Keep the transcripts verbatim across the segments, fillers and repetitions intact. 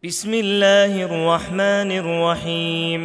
بسم الله الرحمن الرحيم.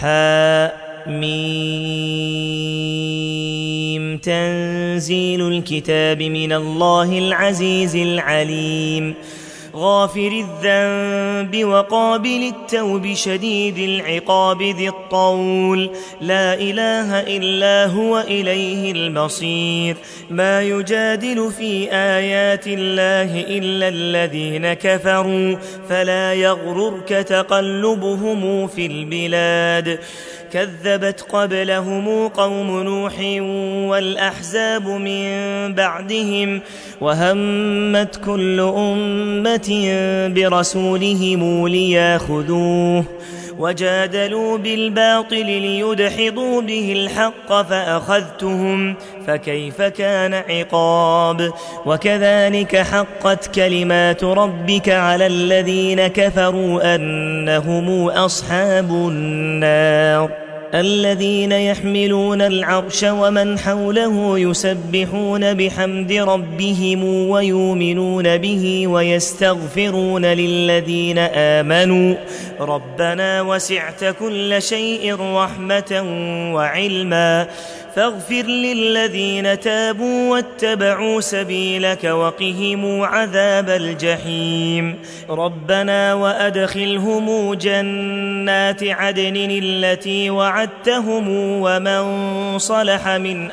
حم تنزيل الكتاب من الله العزيز العليم غافر الذنب وقابل التوب شديد العقاب ذي الطول لا إله إلا هو إليه المصير. ما يجادل في آيات الله إلا الذين كفروا فلا يغررك تقلبهم في البلاد. كذبت قبلهم قوم نوح والأحزاب من بعدهم وهمت كل أمة برسولهم لياخذوه وجادلوا بالباطل ليدحضوا به الحق فأخذتهم فكيف كان عقاب. وكذلك حقت كلمات ربك على الذين كفروا أنهم أصحاب النار الذين يحملون العرش ومن حوله يسبحون بحمد ربهم ويؤمنون به ويستغفرون للذين آمنوا ربنا وسعت كل شيء رحمة وعلما فاغفر للذين تابوا واتبعوا سبيلك وقهم عذاب الجحيم. ربنا وأدخلهم جنات عدن التي وعدتهم ومن صلح من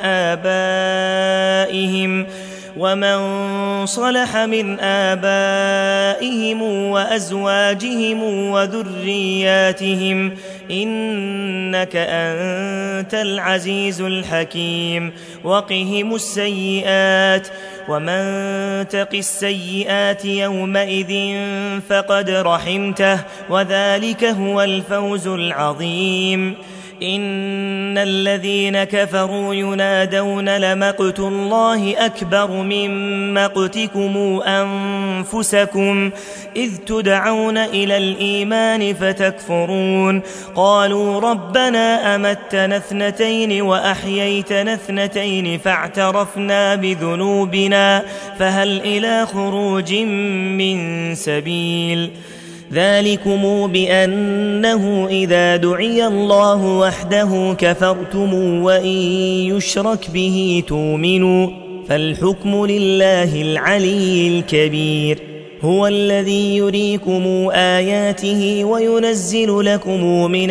آبائهم ومن صلح من آبائهم وأزواجهم وذرياتهم إنك أنت العزيز الحكيم. وقهم السيئات ومن تق السيئات يومئذ فقد رحمته وذلك هو الفوز العظيم. إن الذين كفروا ينادون لمقت الله أكبر من مقتكم أنفسكم إذ تدعون إلى الإيمان فتكفرون. قالوا ربنا أمتنا اثنتين وأحييتنا اثنتين فاعترفنا بذنوبنا فهل إلى خروج من سبيل. ذلكم بأنه إذا دعي الله وحده كفرتم وإن يشرك به تؤمنوا فالحكم لله العلي الكبير. هو الذي يريكم آياته وينزل لكم من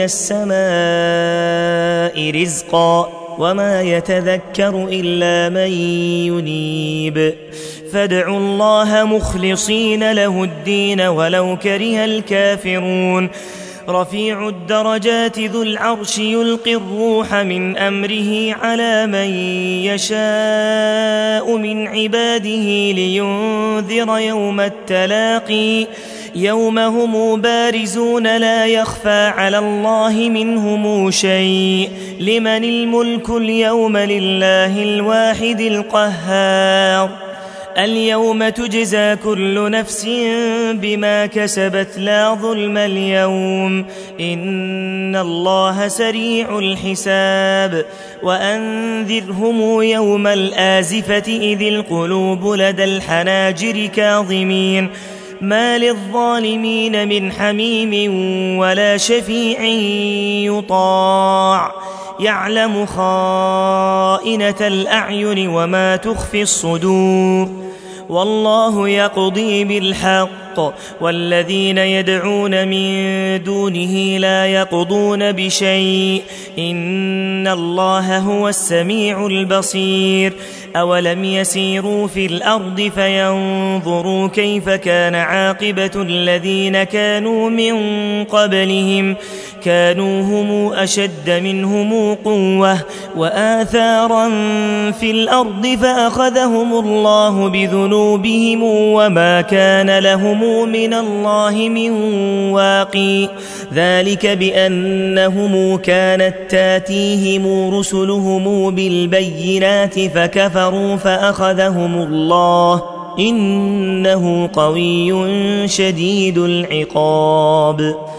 السماء رزقا وما يتذكر إلا من ينيب. فادعوا الله مخلصين له الدين ولو كره الكافرون. رفيع الدرجات ذو العرش يلقي الروح من أمره على من يشاء من عباده لينذر يوم التلاقي يوم هم بارزون لا يخفى على الله منهم شيء. لمن الملك اليوم لله الواحد القهار. اليوم تجزى كل نفس بما كسبت لا ظلم اليوم إن الله سريع الحساب. وأنذرهم يوم الآزفة إذ القلوب لدى الحناجر كاظمين ما للظالمين من حميم ولا شفيع يطاع يعلم خائنة الأعين وما تخفي الصدور. والله يقضي بالحق والذين يدعون من دونه لا يقضون بشيء إن الله هو السميع البصير. أولم يسيروا في الأرض فينظروا كيف كان عاقبة الذين كانوا من قبلهم كانوا هم أشد منهم قوة وآثارا في الأرض فأخذهم الله بذنوبهم وما كان لهم من الله من واقي. ذلك بأنهم كانت تاتيهم رسلهم بالبينات فكفروا فأخذهم الله إنه قوي شديد العقاب.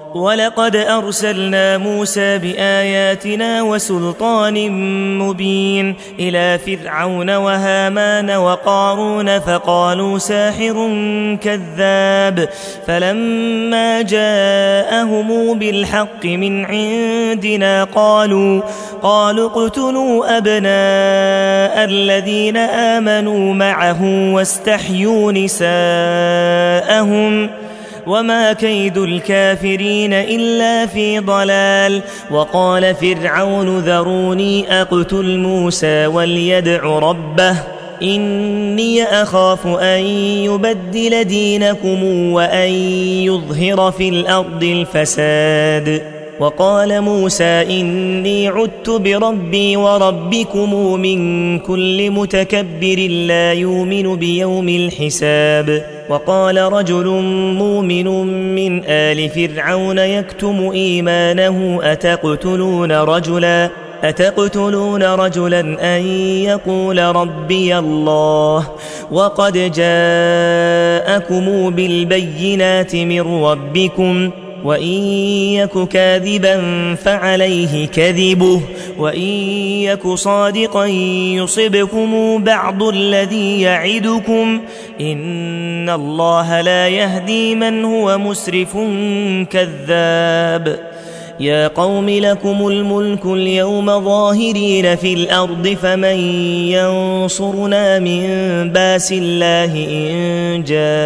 ولقد أرسلنا موسى بآياتنا وسلطان مبين إلى فرعون وهامان وقارون فقالوا ساحر كذاب فلما جاءهم بالحق من عندنا قالوا قالوا اقتلوا أبناء الذين آمنوا معه واستحيوا نساءهم وما كيد الكافرين إلا في ضلال. وقال فرعون ذروني أقتل موسى وليدع ربه إني أخاف أن يبدل دينكم وأن يظهر في الأرض الفساد. وقال موسى إني عدت بربي وربكم من كل متكبر لا يؤمن بيوم الحساب. وقال رجل مؤمن من آل فرعون يكتم إيمانه أتقتلون رجلا أتقتلون رجلا أن يقول ربي الله وقد جاءكم بالبينات من ربكم وإن يك كاذبا فعليه كذبه وإن يك صادقا يصبكم بعض الذي يعدكم إن الله لا يهدي من هو مسرف كذاب. يا قوم لكم الملك اليوم ظاهرين في الأرض فمن ينصرنا من باس الله إن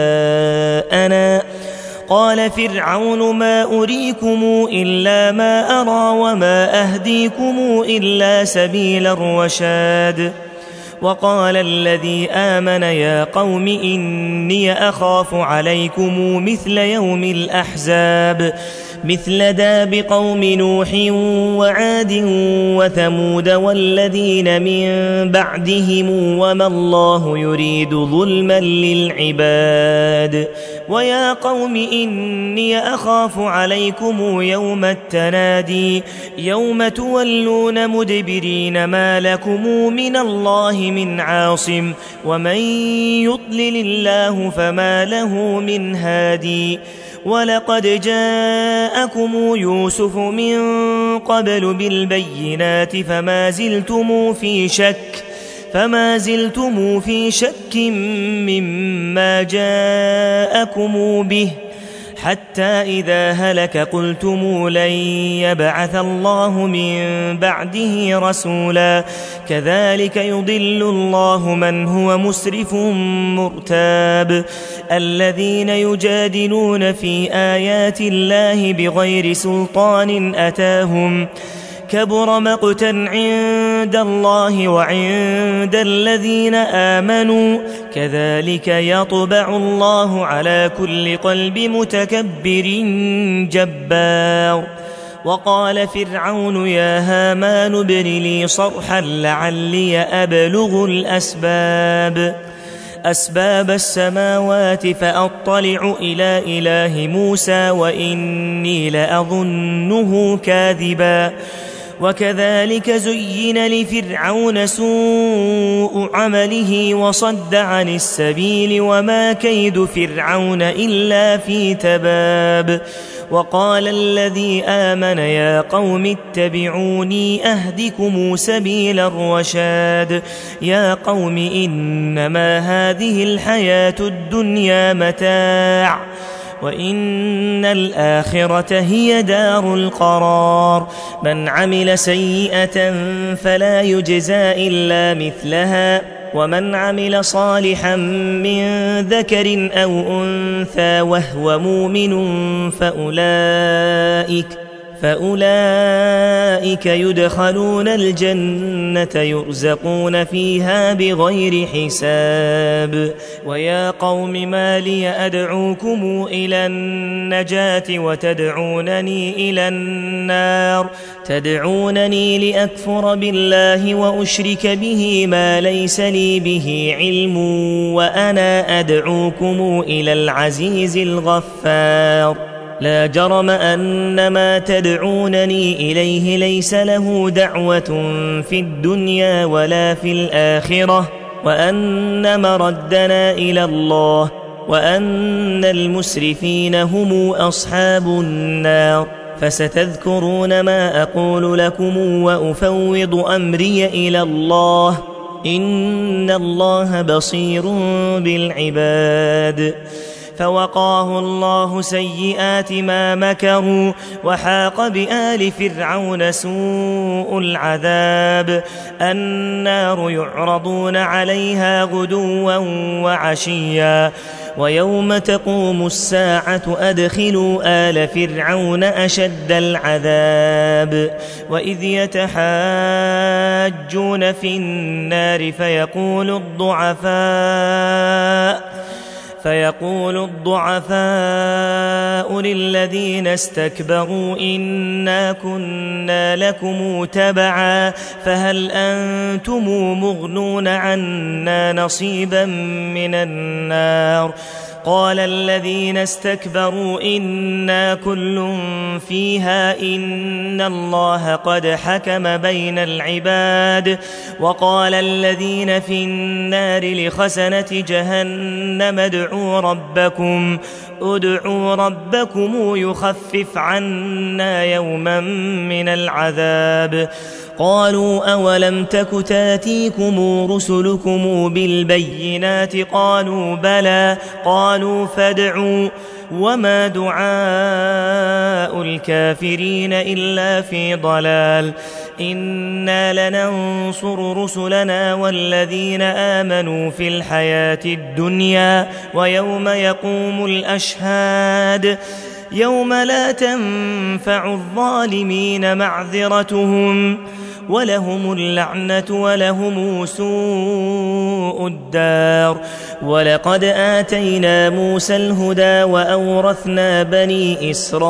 جاءنا. قال فرعون ما أريكم إلا ما أرى وما أهديكم إلا سبيل الرشاد. وقال الذي آمن يا قوم إني أخاف عليكم مثل يوم الأحزاب مثل داب قوم نوح وعاد وثمود والذين من بعدهم وما الله يريد ظلما للعباد. ويا قوم إني أخاف عليكم يوم التنادي يوم تولون مدبرين ما لكم من الله من عاصم ومن يضلل الله فما له من هادي. ولقد جاءكم يوسف من قبل بالبينات فما زلتم في شك فما زلتم في شك مما جاءكم به حتى إذا هلك قلتم لن يبعث الله من بعده رسولا كذلك يضل الله من هو مسرف مرتاب. الذين يجادلون في آيات الله بغير سلطان أتاهم كبر مقتا عند الله وعند الذين آمنوا كذلك يطبع الله على كل قلب متكبر جبار. وقال فرعون يا هامان ابن لي صرحا لعلي أبلغ الأسباب أسباب السماوات فأطلع إلى إله موسى وإني لأظنه كاذبا. وكذلك زين لفرعون سوء عمله وصد عن السبيل وما كيد فرعون إلا في تباب. وقال الذي آمن يا قوم اتبعوني أهدكم سبيل الرشاد. يا قوم إنما هذه الحياة الدنيا متاع وإن الآخرة هي دار القرار. من عمل سيئة فلا يجزى إلا مثلها ومن عمل صالحا من ذكر أو أنثى وهو مؤمن فأولئك فأولئك يدخلون الجنة يرزقون فيها بغير حساب. ويا قوم ما لي أدعوكم إلى النجاة وتدعونني إلى النار تدعونني لأكفر بالله وأشرك به ما ليس لي به علم وأنا أدعوكم إلى العزيز الغفار. لا جرم أن ما تدعونني إليه ليس له دعوة في الدنيا ولا في الآخرة وأن مردنا إلى الله وأن المسرفين هم أصحاب النار. فستذكرون ما أقول لكم وأفوض أمري إلى الله، إن الله بصير بالعباد. فوقاه الله سيئات ما مكروا، وحاق بآل فرعون سوء العذاب. النار يعرضون عليها غدوا وعشيا، ويوم تقوم الساعة أدخلوا آل فرعون أشد العذاب. وإذ يتحاجون في النار فيقول الضعفاء فيقول الضعفاء للذين استكبروا إنا كنا لكم تبعا فهل أنتم مغنون عنا نصيبا من النار. قال الذين استكبروا إنا كل فيها إن الله قد حكم بين العباد. وقال الذين في النار لخزنة جهنم ادعوا ربكم ادعوا ربكم يخفف عنا يوما من العذاب. قالوا أولم تك تاتيكم رسلكم بالبينات قالوا بلى قالوا فادعوا وما دعاء الكافرين إلا في ضلال. إنا لننصر رسلنا والذين آمنوا في الحياة الدنيا ويوم يقوم الأشهاد يوم لا تنفع الظالمين معذرتهم ولهم اللعنة ولهم سوء الدار. ولقد آتينا موسى الهدى وأورثنا بني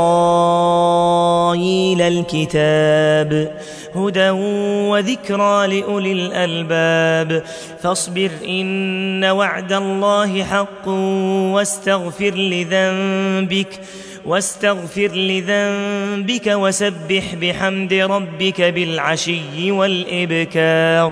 إسرائيل الكتاب هدى وذكرى لأولي الألباب. فاصبر إن وعد الله حق واستغفر لذنبك واستغفر لذنبك وسبح بحمد ربك بالعشي والإبكار.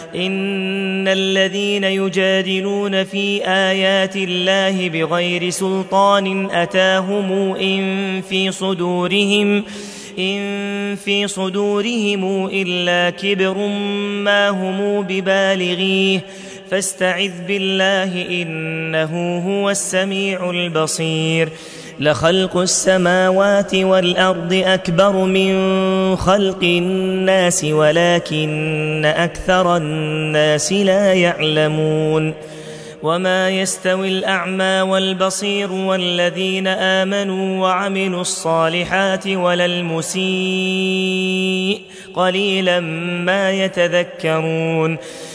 إن الذين يجادلون في آيات الله بغير سلطان أتاهم إن في صدورهم إن في صدورهم إلا كبر ما هم ببالغيه فاستعذ بالله إنه هو السميع البصير. لخلق السماوات والأرض أكبر من خلق الناس ولكن أكثر الناس لا يعلمون. وما يستوي الأعمى والبصير والذين آمنوا وعملوا الصالحات ولا المسيء قليلا ما يتذكرون.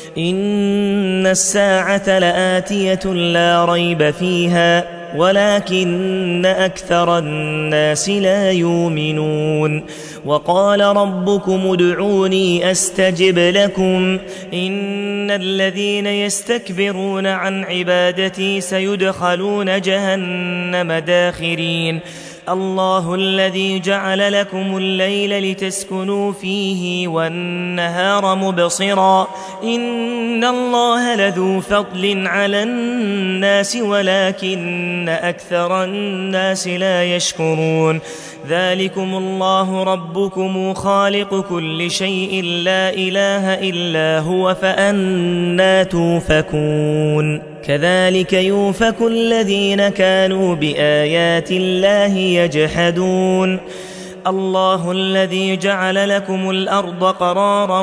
إن الساعة لآتية لا ريب فيها ولكن أكثر الناس لا يؤمنون. وقال ربكم ادعوني أستجب لكم إن الذين يستكبرون عن عبادتي سيدخلون جهنم داخرين. الله الذي جعل لكم الليل لتسكنوا فيه والنهار مبصرا إن الله لذو فضل على الناس ولكن أكثر الناس لا يشكرون. ذلكم الله ربكم خالق كل شيء لا إله إلا هو فأنى توفكون. كذلك يؤفك الذين كانوا بآيات الله يجحدون. الله الذي جعل لكم الأرض قرارا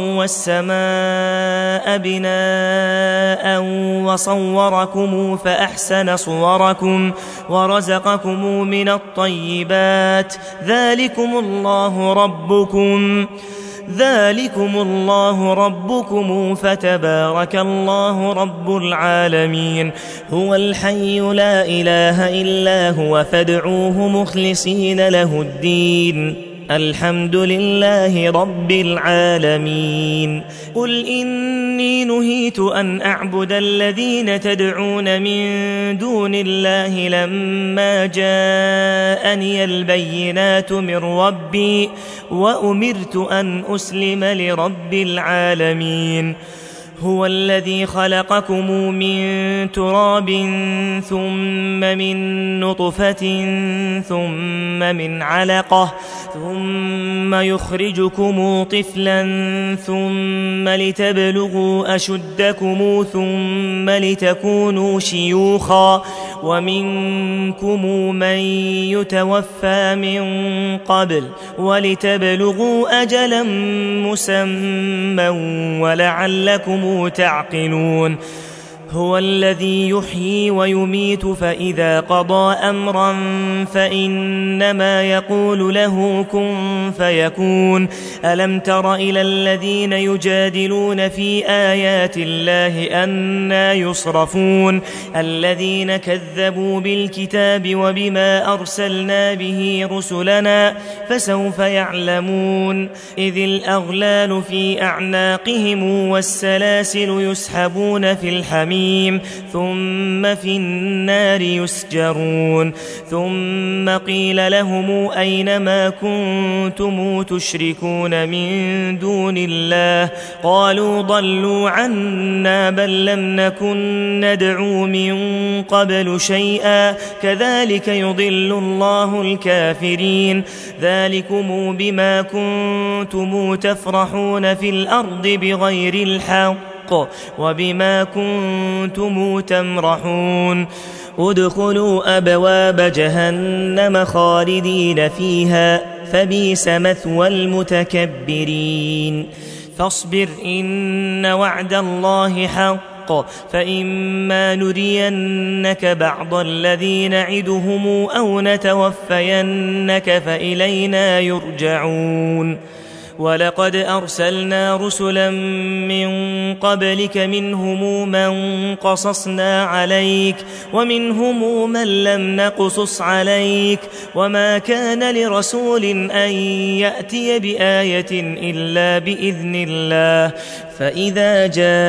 والسماء بناء وصوركم فأحسن صوركم ورزقكم من الطيبات ذلكم الله ربكم ذلكم الله ربكم فتبارك الله رب العالمين. هو الحي لا إله إلا هو فادعوه مخلصين له الدين الحمد لله رب العالمين. قل إني نهيت أن أعبد الذين تدعون من دون الله لما جاءني البينات من ربي وأمرت أن أسلم لرب العالمين. هو الذي خلقكم من تراب ثم من نطفة ثم من علقة ثم يخرجكم طفلا ثم لتبلغوا أشدكم ثم لتكونوا شيوخا ومنكم من يتوفى من قبل ولتبلغوا أجلا مسمى ولعلكم تعقلون هو الذي يحيي ويميت فإذا قضى أمرا فإنما يقول له كن فيكون ألم تر إلى الذين يجادلون في آيات الله أنى يصرفون الذين كذبوا بالكتاب وبما أرسلنا به رسلنا فسوف يعلمون إذ الأغلال في أعناقهم والسلاسل يسحبون في الحميم ثم في النار يسجرون ثم قيل لهم أين ما كنتم تشركون من دون الله قالوا ضلوا عنا بل لم نكن ندعو من قبل شيئا كذلك يضل الله الكافرين ذلكم بما كنتم تفرحون في الأرض بغير الحق وبما كنتم تمرحون ادخلوا أبواب جهنم خالدين فيها فبئس مثوى المتكبرين فاصبر إن وعد الله حق فإما نرينك بعض الذي نعدهم أو نتوفينك فإلينا يرجعون ولقد أرسلنا رسلا من قبلك منهم من قصصنا عليك ومنهم من لم نقصص عليك وما كان لرسول أن يأتي بآية إلا بإذن الله فإذا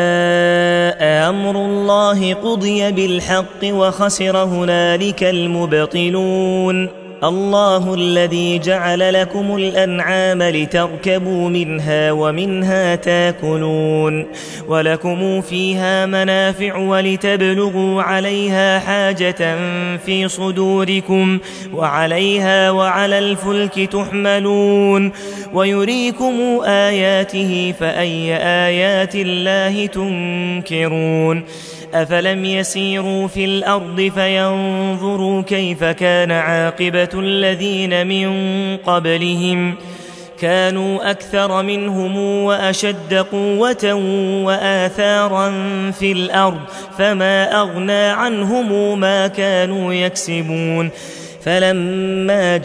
جاء أمر الله قضي بالحق وخسر هنالك المبطلون الله الذي جعل لكم الأنعام لتركبوا منها ومنها تاكلون ولكم فيها منافع ولتبلغوا عليها حاجة في صدوركم وعليها وعلى الفلك تحملون ويريكم آياته فأي آيات الله تنكرون أفلم يسيروا في الأرض فينظروا كيف كان عاقبة الذين من قبلهم كانوا أكثر منهم وأشد قوة وآثارا في الأرض فما أغنى عنهم ما كانوا يكسبون فلما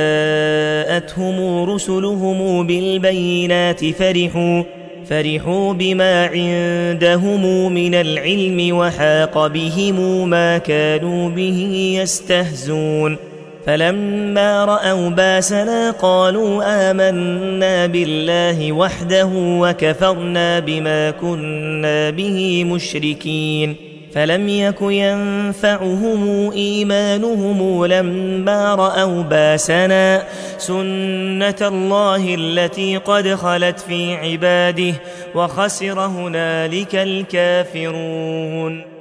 جاءتهم رسلهم بالبينات فرحوا فرحوا بما عندهم من العلم وحاق بهم ما كانوا به يستهزون فلما رأوا باسنا قالوا آمنا بالله وحده وكفرنا بما كنا به مشركين فلم يك ينفعهم إيمانهم لما رأوا باسنا سنة الله التي قد خلت في عباده وخسر هنالك الكافرون.